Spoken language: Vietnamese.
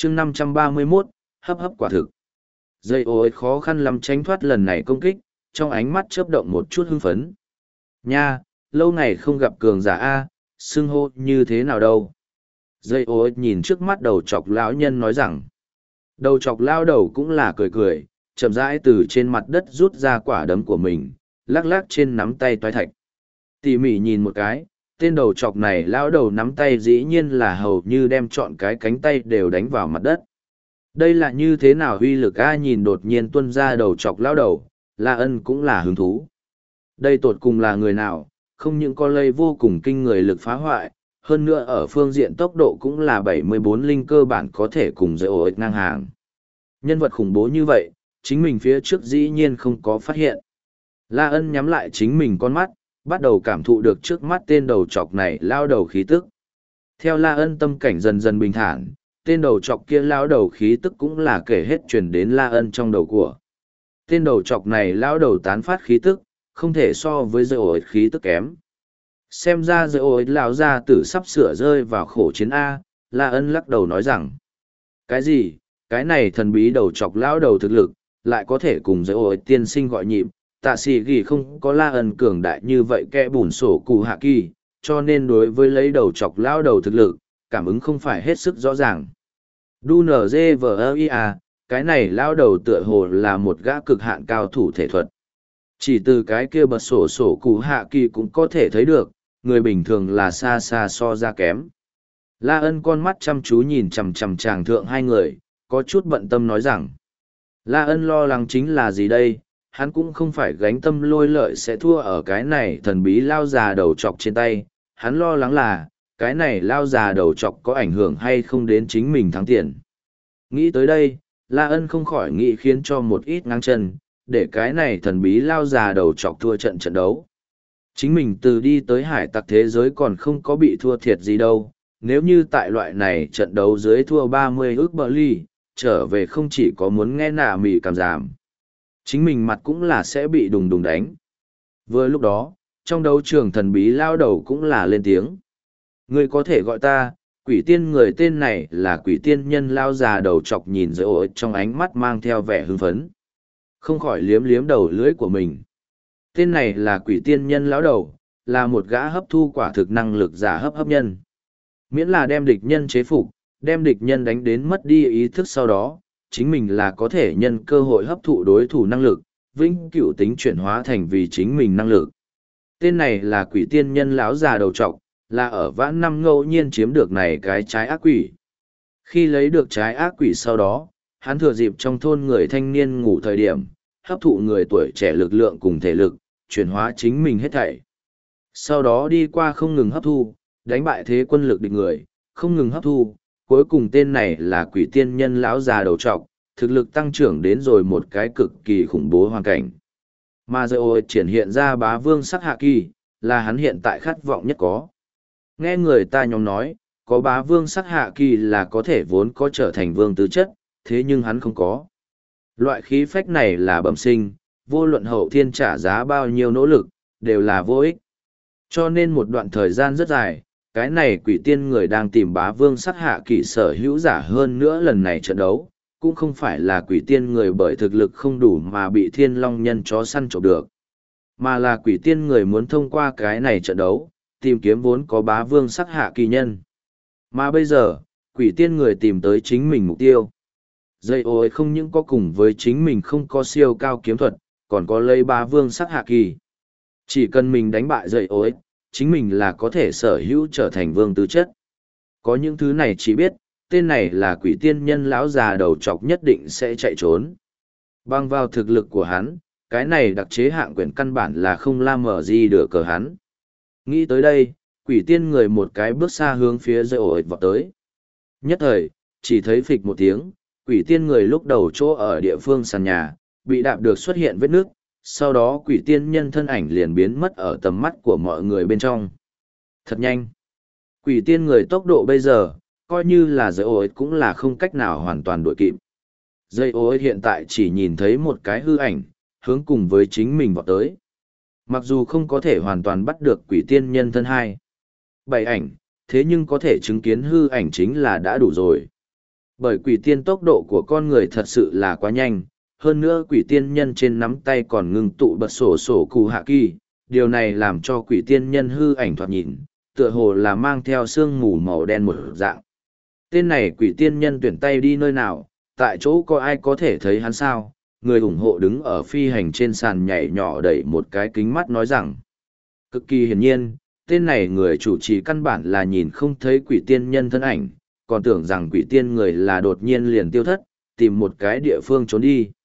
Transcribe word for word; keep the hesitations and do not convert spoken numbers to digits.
chương năm trăm ba mươi mốt, hấp hấp quả thực. Dây ô ích khó khăn lắm tránh thoát lần này công kích, trong ánh mắt chớp động một chút hưng phấn. Nha, lâu ngày không gặp cường giả A, xưng hô như thế nào đâu. Dây ô ích nhìn trước mắt đầu chọc lão nhân nói rằng. Đầu chọc lao đầu cũng là cười cười, chậm rãi từ trên mặt đất rút ra quả đấm của mình, lắc lắc trên nắm tay toái thạch. Tỉ mỉ nhìn một cái, tên đầu chọc này lão đầu nắm tay dĩ nhiên là hầu như đem trọn cái cánh tay đều đánh vào mặt đất. Đây là như thế nào uy lực A, nhìn đột nhiên tuôn ra đầu chọc lão đầu, La Ân cũng là hứng thú. Đây tột cùng là người nào, không những có lây vô cùng kinh người lực phá hoại, hơn nữa ở phương diện tốc độ cũng là bảy mươi bốn linh cơ bản có thể cùng dây ổ ích ngang hàng. Nhân vật khủng bố như vậy, chính mình phía trước dĩ nhiên không có phát hiện. La Ân nhắm lại chính mình con mắt, bắt đầu cảm thụ được trước mắt tên đầu chọc này lao đầu khí tức. Theo La Ân tâm cảnh dần dần bình thản, tên đầu chọc kia lao đầu khí tức cũng là kể hết truyền đến La Ân trong đầu của. Tên đầu chọc này lao đầu tán phát khí tức, không thể so với dây ổ ích khí tức kém. Xem ra dây ổ ích lão gia tử sắp sửa rơi vào khổ chiến A, La Ân lắc đầu nói rằng. Cái gì, cái này thần bí đầu chọc lao đầu thực lực, lại có thể cùng dây ổ ích tiên sinh gọi nhịp. Tạ sĩ ghi không có La Ân cường đại như vậy kẻ bùn sổ cụ hạ kỳ, cho nên đối với lấy đầu chọc lao đầu thực lực, cảm ứng không phải hết sức rõ ràng. đu en giê vê e i a, cái này lao đầu tựa hồ là một gã cực hạn cao thủ thể thuật. Chỉ từ cái kia bật sổ sổ cụ hạ kỳ cũng có thể thấy được, người bình thường là xa xa so ra kém. La Ân con mắt chăm chú nhìn chằm chằm chàng thượng hai người, có chút bận tâm nói rằng. La Ân lo lắng chính là gì đây? Hắn cũng không phải gánh tâm lôi lợi sẽ thua ở cái này thần bí lao già đầu chọc trên tay, hắn lo lắng là, cái này lao già đầu chọc có ảnh hưởng hay không đến chính mình thắng tiền. Nghĩ tới đây, La Ân không khỏi nghĩ khiến cho một ít ngang chân, để cái này thần bí lao già đầu chọc thua trận trận đấu. Chính mình từ đi tới hải tặc thế giới còn không có bị thua thiệt gì đâu, nếu như tại loại này trận đấu dưới thua ba mươi ước bờ ly, trở về không chỉ có muốn nghe nạ mỉ cảm giảm. Chính mình mặt cũng là sẽ bị đùng đùng đánh. Vừa lúc đó, trong đấu trường thần bí lao đầu cũng là lên tiếng. Ngươi có thể gọi ta, quỷ tiên người tên này là quỷ tiên nhân lao già đầu chọc nhìn dễ ổi trong ánh mắt mang theo vẻ hưng phấn. Không khỏi liếm liếm đầu lưỡi của mình. Tên này là quỷ tiên nhân lão đầu, là một gã hấp thu quả thực năng lực giả hấp hấp nhân. Miễn là đem địch nhân chế phục, đem địch nhân đánh đến mất đi ý thức sau đó, chính mình là có thể nhân cơ hội hấp thụ đối thủ năng lực, vĩnh cửu tính chuyển hóa thành vì chính mình năng lực. Tên này là quỷ tiên nhân lão già đầu trọc, là ở vãn năm ngẫu nhiên chiếm được này cái trái ác quỷ. Khi lấy được trái ác quỷ sau đó, hắn thừa dịp trong thôn người thanh niên ngủ thời điểm, hấp thụ người tuổi trẻ lực lượng cùng thể lực, chuyển hóa chính mình hết thảy. Sau đó đi qua không ngừng hấp thu, đánh bại thế quân lực địch người, không ngừng hấp thu, cuối cùng tên này là quỷ tiên nhân lão già đầu trọc, thực lực tăng trưởng đến rồi một cái cực kỳ khủng bố hoàn cảnh. Mà rồi triển hiện ra bá vương sắc hạ kỳ, là hắn hiện tại khát vọng nhất có. Nghe người ta nhóm nói, có bá vương sắc hạ kỳ là có thể vốn có trở thành vương tứ chất, thế nhưng hắn không có. Loại khí phách này là bẩm sinh, vô luận hậu thiên trả giá bao nhiêu nỗ lực, đều là vô ích. Cho nên một đoạn thời gian rất dài, cái này quỷ tiên người đang tìm bá vương sắc hạ kỳ sở hữu giả hơn nữa lần này trận đấu, cũng không phải là quỷ tiên người bởi thực lực không đủ mà bị thiên long nhân chó săn trộm được, mà là quỷ tiên người muốn thông qua cái này trận đấu, tìm kiếm vốn có bá vương sắc hạ kỳ nhân. Mà bây giờ, quỷ tiên người tìm tới chính mình mục tiêu. Dây ôi không những có cùng với chính mình không có siêu cao kiếm thuật, còn có lấy bá vương sắc hạ kỳ. Chỉ cần mình đánh bại dây ôi, chính mình là có thể sở hữu trở thành vương tứ chất. Có những thứ này chỉ biết, tên này là quỷ tiên nhân lão già đầu chọc nhất định sẽ chạy trốn. Bằng vào thực lực của hắn, cái này đặc chế hạng quyển căn bản là không la mở gì được cờ hắn. Nghĩ tới đây, quỷ tiên người một cái bước xa hướng phía dây ổi vọt tới. Nhất thời, chỉ thấy phịch một tiếng, quỷ tiên người lúc đầu chỗ ở địa phương sàn nhà, bị đạp được xuất hiện vết nước, sau đó quỷ tiên nhân thân ảnh liền biến mất ở tầm mắt của mọi người bên trong. Thật nhanh. Quỷ tiên người tốc độ bây giờ, coi như là dây ổi cũng là không cách nào hoàn toàn đuổi kịp. Dây ổi hiện tại chỉ nhìn thấy một cái hư ảnh, hướng cùng với chính mình vọt tới. Mặc dù không có thể hoàn toàn bắt được quỷ tiên nhân thân hai, bảy ảnh, thế nhưng có thể chứng kiến hư ảnh chính là đã đủ rồi. Bởi quỷ tiên tốc độ của con người thật sự là quá nhanh, hơn nữa quỷ tiên nhân trên nắm tay còn ngưng tụ bật sổ sổ cụ hạ kỳ, điều này làm cho quỷ tiên nhân hư ảnh thoạt nhìn, tựa hồ là mang theo sương mù màu đen một dạng. Tên này quỷ tiên nhân tuyển tay đi nơi nào, tại chỗ có ai có thể thấy hắn sao? Người ủng hộ đứng ở phi hành trên sàn nhảy nhỏ đẩy một cái kính mắt nói rằng, cực kỳ hiển nhiên, tên này người chủ trì căn bản là nhìn không thấy quỷ tiên nhân thân ảnh, còn tưởng rằng quỷ tiên người là đột nhiên liền tiêu thất, tìm một cái địa phương trốn đi.